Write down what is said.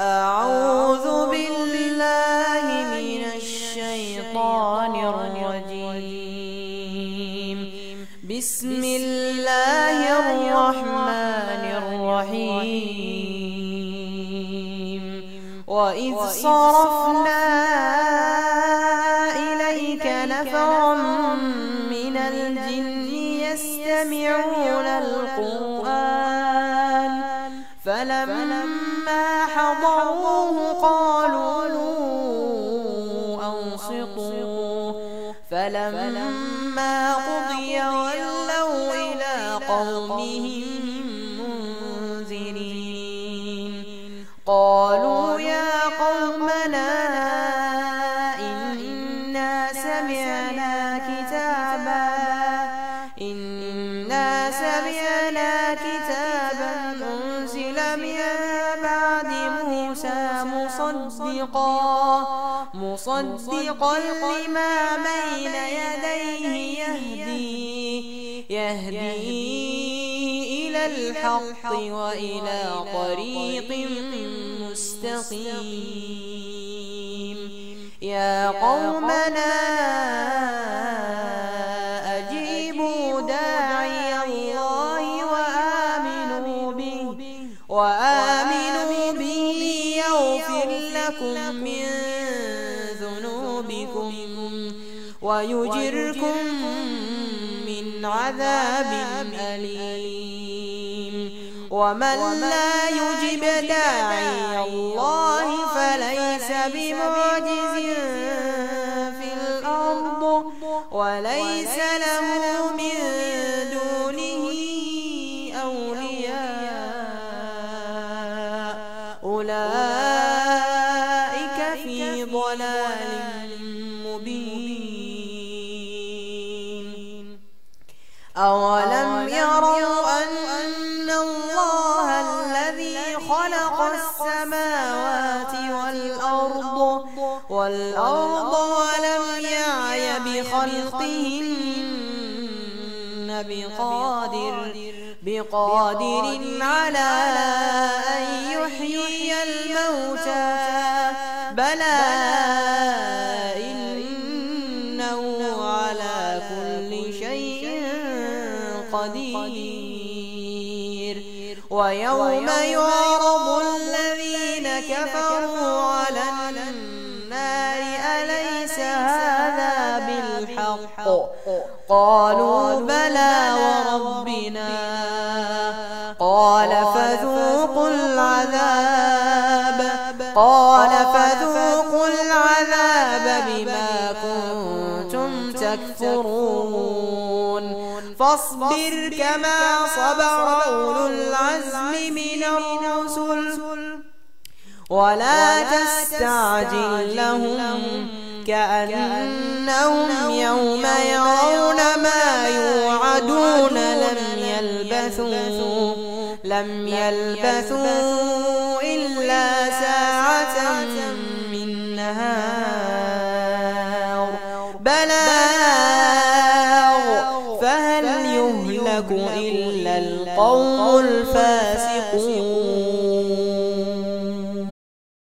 أعوذ بالله من الشيطان الرجيم. بسم الله الرحمن الرحيم. وإذ صرفنا إليك نفرا من الجن يستمعون القرآن فلما حضروه قالوا أنصتوا فلما قضي ولوا إلى قومهم منذرين. قالوا يا قومنا إنا سمعنا كتابا أنزل من بعد موسى مصدقا لما بين يديه يهدي إلى الحق وإلى طريق مستقيم. يا قومنا أجيبوا داعي الله وآمنوا به يغفر لكم من ذنوبكم ويجركم من عذاب أليم. ومن لا يجب داعي الله فليس بمعجز في الأرض وليس له من دونه أولياء أولئك في ضلال مبين. أولم يروا أن الله الذي خلق السماوات والأرض ولم يعي بخلقهن بقادر على أن يحيي الموتى بلى إنه على كل شيء قدير. ويوم يعرض الذين كفروا على النار أليس هذا بالحق قالوا بلى وربنا قال فذوقوا العذاب بما كنتم تكفرون. فاصبر كما صبر أولو العزم من الرسل ولا تستعجل لهم كأنهم يوم يرون ما يوعدون لم يلبثوا إلا ساعة من نهار بلاغ فهل يهلك إلا القوم الفاسقون.